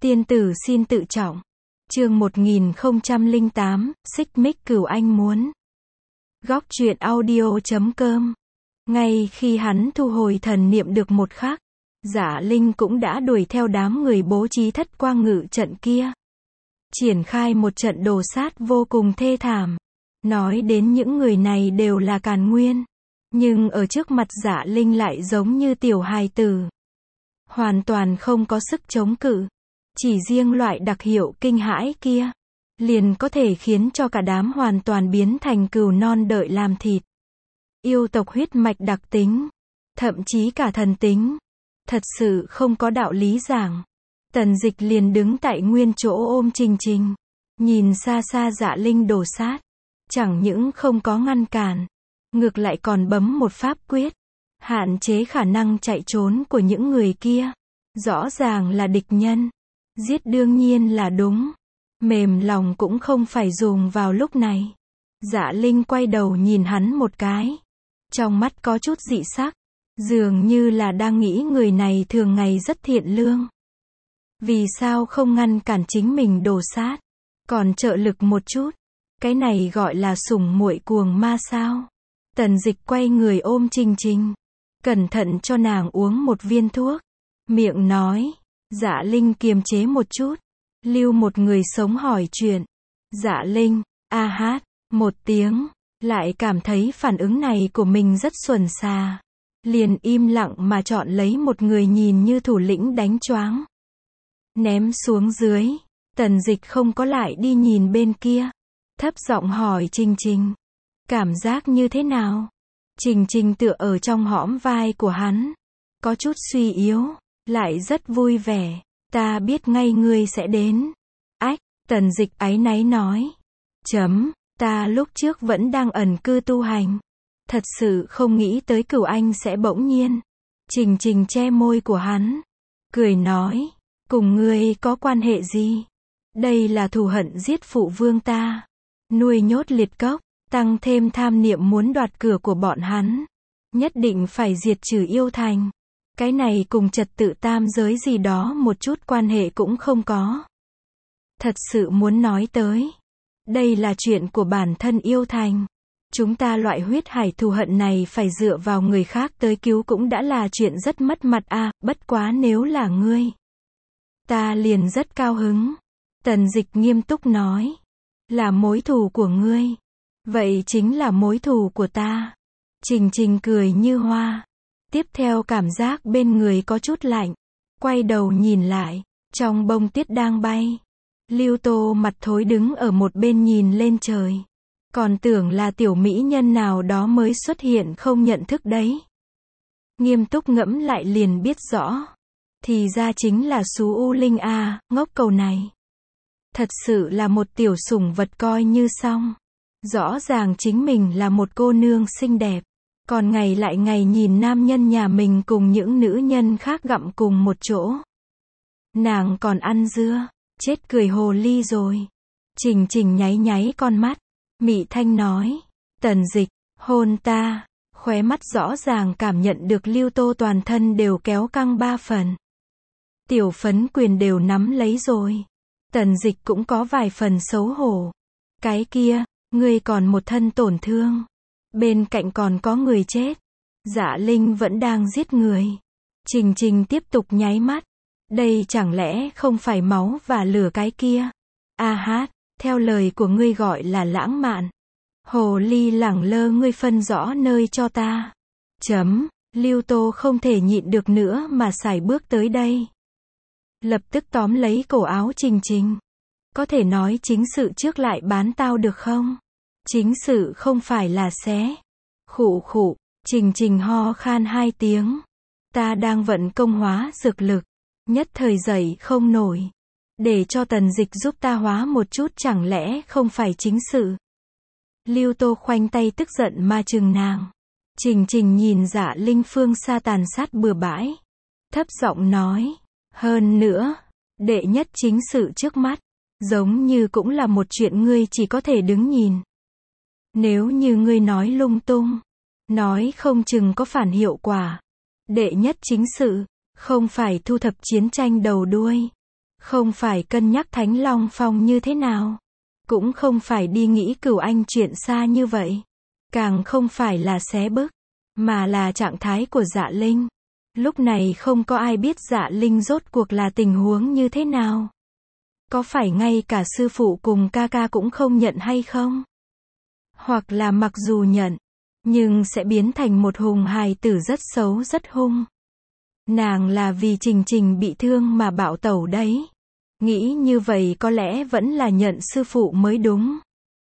Tiên tử xin tự trọng. Chương 1008, xích mích cửu anh muốn. Góc truyện audio.com. Ngay khi hắn thu hồi thần niệm được một khắc, Dạ Linh cũng đã đuổi theo đám người bố trí thất quang ngự trận kia. Triển khai một trận đồ sát vô cùng thê thảm. Nói đến những người này đều là càn nguyên. Nhưng ở trước mặt Dạ Linh lại giống như tiểu hài tử. Hoàn toàn không có sức chống cự. Chỉ riêng loại đặc hiệu kinh hãi kia, liền có thể khiến cho cả đám hoàn toàn biến thành cừu non đợi làm thịt. Yêu tộc huyết mạch đặc tính, thậm chí cả thần tính. Thật sự không có đạo lý giảng. Tần Dịch liền đứng tại nguyên chỗ ôm Trình Trình. Nhìn xa xa Dạ Linh đổ sát. Chẳng những không có ngăn cản, ngược lại còn bấm một pháp quyết. Hạn chế khả năng chạy trốn của những người kia. Rõ ràng là địch nhân. Giết đương nhiên là đúng. Mềm lòng cũng không phải dùng vào lúc này. Dạ Linh quay đầu nhìn hắn một cái. Trong mắt có chút dị sắc. Dường như là đang nghĩ người này thường ngày rất thiện lương. Vì sao không ngăn cản chính mình đổ sát, còn trợ lực một chút. Cái này gọi là sủng muội cuồng ma sao. Tần Dịch quay người ôm Trình Trình. Cẩn thận cho nàng uống một viên thuốc. Miệng nói. Dạ Linh kiềm chế một chút. Lưu một người sống hỏi chuyện. Dạ Linh, a hát, một tiếng. Lại cảm thấy phản ứng này của mình rất xuẩn xà. Liền im lặng mà chọn lấy một người nhìn như thủ lĩnh đánh choáng. Ném xuống dưới. Tần Dịch không có lại đi nhìn bên kia. Thấp giọng hỏi Trình Trình. Cảm giác như thế nào? Trình Trình tựa ở trong hõm vai của hắn. Có chút suy yếu. Lại rất vui vẻ. Ta biết ngay ngươi sẽ đến. Ách, Tần Dịch áy náy nói. Ta lúc trước vẫn đang ẩn cư tu hành. Thật sự không nghĩ tới cửu anh sẽ bỗng nhiên. Trình Trình che môi của hắn. Cười nói. Cùng ngươi có quan hệ gì? Đây là thù hận giết phụ vương ta. Nuôi nhốt liệt cốc. Tăng thêm tham niệm muốn đoạt cửa của bọn hắn. Nhất định phải diệt trừ yêu thành. Cái này cùng trật tự tam giới gì đó một chút quan hệ cũng không có. Thật sự muốn nói tới. Đây là chuyện của bản thân yêu thành. Chúng ta loại huyết hải thù hận này phải dựa vào người khác tới cứu cũng đã là chuyện rất mất mặt à, bất quá nếu là ngươi. Ta liền rất cao hứng. Tần Dịch nghiêm túc nói. Là mối thù của ngươi. Vậy chính là mối thù của ta. Trình Trình cười như hoa. Tiếp theo cảm giác bên người có chút lạnh. Quay đầu nhìn lại. Trong bông tuyết đang bay. Lưu Tô mặt thối đứng ở một bên nhìn lên trời. Còn tưởng là tiểu mỹ nhân nào đó mới xuất hiện không nhận thức đấy. Nghiêm túc ngẫm lại liền biết rõ. Thì ra chính là Sú U Linh a, ngốc cầu này. Thật sự là một tiểu sủng vật coi như xong. Rõ ràng chính mình là một cô nương xinh đẹp. Còn ngày lại ngày nhìn nam nhân nhà mình cùng những nữ nhân khác gặm cùng một chỗ. Nàng còn ăn dưa. Chết cười hồ ly rồi. Trình Trình nháy nháy con mắt. Mị thanh nói. Tần Dịch, hôn ta. Khóe mắt rõ ràng cảm nhận được Lưu Tô toàn thân đều kéo căng 3 phần. Tiểu phấn quyền đều nắm lấy rồi. Tần Dịch cũng có vài phần xấu hổ. Cái kia, ngươi còn một thân tổn thương. Bên cạnh còn có người chết. Dạ Linh vẫn đang giết người. Trình Trình tiếp tục nháy mắt. Đây chẳng lẽ không phải máu và lửa cái kia? A hát, theo lời của ngươi gọi là lãng mạn. Hồ ly lẳng lơ ngươi phân rõ nơi cho ta. Lưu Tô không thể nhịn được nữa mà sải bước tới đây. Lập tức tóm lấy cổ áo Trình Trình. Có thể nói chính sự trước lại bán tao được không? Chính sự không phải là xé. Khụ khụ, Trình Trình ho khan 2 tiếng. Ta đang vận công hóa dược lực. Nhất thời dậy không nổi. Để cho Tần Dịch giúp ta hóa một chút chẳng lẽ không phải chính sự. Lưu Tô khoanh tay tức giận mà trừng nàng. Trình Trình nhìn Dạ Linh phương xa tàn sát bừa bãi. Thấp giọng nói. Hơn nữa, đệ nhất chính sự trước mắt. Giống như cũng là một chuyện ngươi chỉ có thể đứng nhìn. Nếu như ngươi nói lung tung. Nói không chừng có phản hiệu quả. Đệ nhất chính sự. Không phải thu thập chiến tranh đầu đuôi. Không phải cân nhắc Thánh Long Phong như thế nào. Cũng không phải đi nghĩ Cửu Anh chuyện xa như vậy. Càng không phải là xé bức. Mà là trạng thái của Dạ Linh. Lúc này không có ai biết Dạ Linh rốt cuộc là tình huống như thế nào. Có phải ngay cả sư phụ cùng ca ca cũng không nhận hay không? Hoặc là mặc dù nhận, nhưng sẽ biến thành một hùng hài tử rất xấu rất hung. Nàng là vì Trình Trình bị thương mà bạo tẩu đấy. Nghĩ như vậy có lẽ vẫn là nhận sư phụ mới đúng.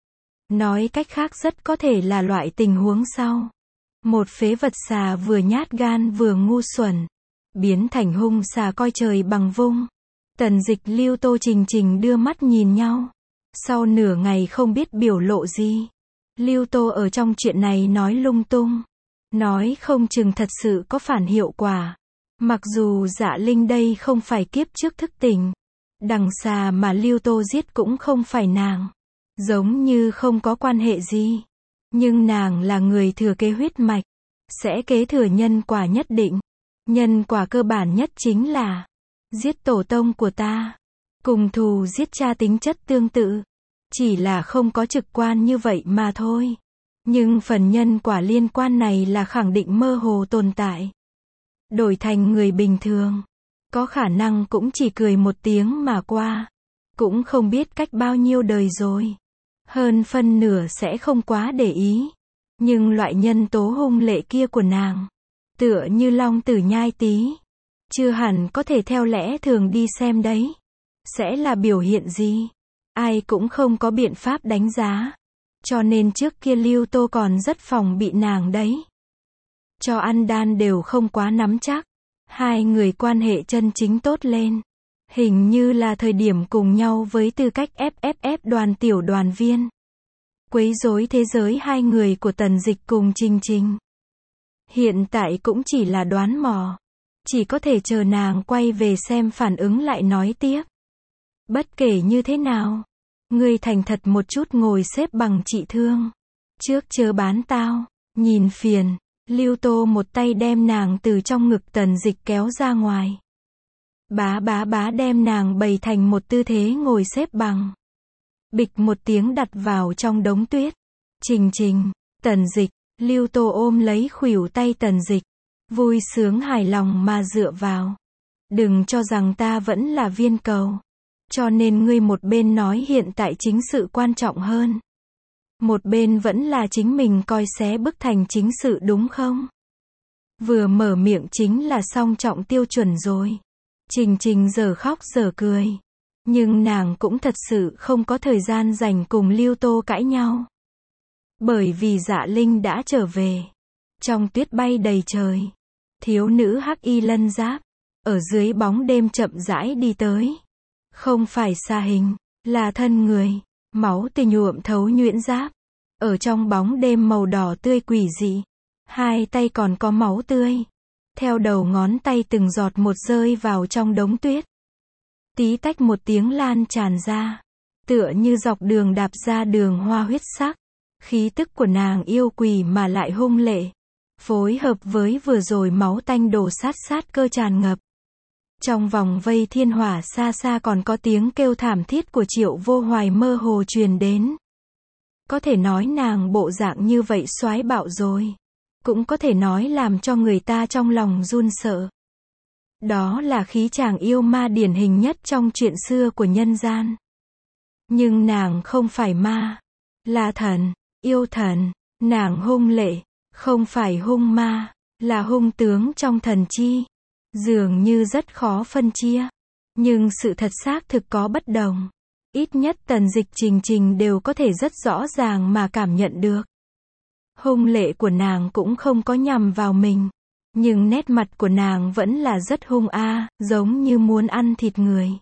Nói cách khác rất có thể là loại tình huống sau. Một phế vật xà vừa nhát gan vừa ngu xuẩn. Biến thành hung xà coi trời bằng vung. Tần Dịch Lưu Tô Trình Trình đưa mắt nhìn nhau. Sau nửa ngày không biết biểu lộ gì. Lưu Tô ở trong chuyện này nói lung tung. Nói không chừng thật sự có phản hiệu quả. Mặc dù Dạ Linh đây không phải kiếp trước thức tỉnh. Đằng xà mà Lưu Tô giết cũng không phải nàng. Giống như không có quan hệ gì. Nhưng nàng là người thừa kế huyết mạch. Sẽ kế thừa nhân quả nhất định. Nhân quả cơ bản nhất chính là giết tổ tông của ta. Cùng thù giết cha tính chất tương tự. Chỉ là không có trực quan như vậy mà thôi. Nhưng phần nhân quả liên quan này là khẳng định mơ hồ tồn tại. Đổi thành người bình thường. Có khả năng cũng chỉ cười một tiếng mà qua. Cũng không biết cách bao nhiêu đời rồi. Hơn phân nửa sẽ không quá để ý. Nhưng loại nhân tố hung lệ kia của nàng. Tựa như Long Tử Nhai Tý. Chưa hẳn có thể theo lẽ thường đi xem đấy. Sẽ là biểu hiện gì? Ai cũng không có biện pháp đánh giá. Cho nên trước kia Lưu Tô còn rất phòng bị nàng đấy. Cho ăn đan đều không quá nắm chắc. Hai người quan hệ chân chính tốt lên. Hình như là thời điểm cùng nhau với tư cách FFF đoàn tiểu đoàn viên. Quấy rối thế giới hai người của Tần Dịch cùng Trình Trình. Hiện tại cũng chỉ là đoán mò. Chỉ có thể chờ nàng quay về xem phản ứng lại nói tiếp. Bất kể như thế nào. Ngươi thành thật một chút ngồi xếp bằng trị thương. Trước chớ bán tao. Nhìn phiền. Lưu Tô một tay đem nàng từ trong ngực Tần Dịch kéo ra ngoài. Bá đem nàng bày thành một tư thế ngồi xếp bằng. Bịch một tiếng đặt vào trong đống tuyết. Trình Trình, Tần Dịch, Lưu Tô ôm lấy khuỷu tay Tần Dịch. Vui sướng hài lòng mà dựa vào. Đừng cho rằng ta vẫn là viên cầu. Cho nên ngươi một bên nói hiện tại chính sự quan trọng hơn. Một bên vẫn là chính mình coi xé bức thành chính sự đúng không? Vừa mở miệng chính là song trọng tiêu chuẩn rồi. Trình Trình giờ khóc giờ cười. Nhưng nàng cũng thật sự không có thời gian dành cùng Lưu Tô cãi nhau. Bởi vì Dạ Linh đã trở về. Trong tuyết bay đầy trời. Thiếu nữ hắc y lân giáp. Ở dưới bóng đêm chậm rãi đi tới. Không phải xa hình. Là thân người. Máu tươi nhuộm thấu nhuyễn giáp. Ở trong bóng đêm màu đỏ tươi quỷ dị. Hai tay còn có máu tươi. Theo đầu ngón tay từng giọt một rơi vào trong đống tuyết. Tí tách một tiếng lan tràn ra. Tựa như dọc đường đạp ra đường hoa huyết sắc. Khí tức của nàng yêu quỷ mà lại hung lệ. Phối hợp với vừa rồi máu tanh đổ sát cơ tràn ngập. Trong vòng vây thiên hỏa xa xa còn có tiếng kêu thảm thiết của Triệu Vô Hoài mơ hồ truyền đến. Có thể nói nàng bộ dạng như vậy soái bạo rồi. Cũng có thể nói làm cho người ta trong lòng run sợ. Đó là khí chàng yêu ma điển hình nhất trong chuyện xưa của nhân gian. Nhưng nàng không phải ma. Là thần, yêu thần. Nàng hung lệ. Không phải hung ma. Là hung tướng trong thần chi. Dường như rất khó phân chia. Nhưng sự thật xác thực có bất đồng. Ít nhất Tần Dịch Trình Trình đều có thể rất rõ ràng mà cảm nhận được. Hung lệ của nàng cũng không có nhằm vào mình. Nhưng nét mặt của nàng vẫn là rất hung giống như muốn ăn thịt người.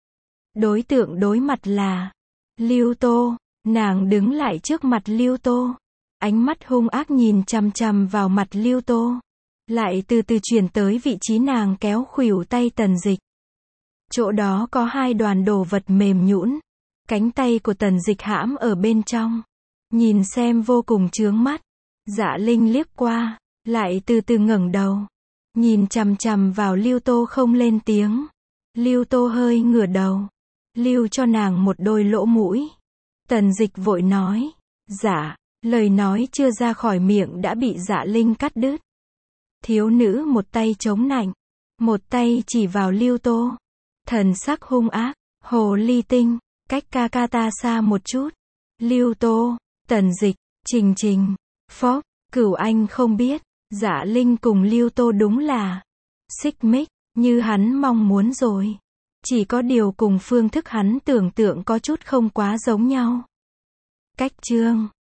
Đối tượng đối mặt là Lưu Tô. Nàng đứng lại trước mặt Lưu Tô. Ánh mắt hung ác nhìn chằm chằm vào mặt Lưu Tô. Lại từ từ chuyển tới vị trí nàng kéo khuỷu tay Tần Dịch. Chỗ đó có hai đoàn đồ vật mềm nhũn. Cánh tay của Tần Dịch hãm ở bên trong. Nhìn xem vô cùng chướng mắt. Dạ Linh liếc qua. Lại từ từ ngẩng đầu. Nhìn chằm chằm vào Lưu Tô không lên tiếng. Lưu Tô hơi ngửa đầu. Lưu cho nàng một đôi lỗ mũi. Tần Dịch vội nói. Dạ. Lời nói chưa ra khỏi miệng đã bị Dạ Linh cắt đứt. Thiếu nữ một tay chống nạnh. Một tay chỉ vào Lưu Tô. Thần sắc hung ác. Hồ ly tinh. Cách ca ca ta xa một chút. Lưu Tô. Tần Dịch. Trình Trình. Phốc. Cửu Anh không biết. Dạ Linh cùng Lưu Tô đúng là xích mích, như hắn mong muốn rồi. Chỉ có điều cùng phương thức hắn tưởng tượng có chút không quá giống nhau. Cách chương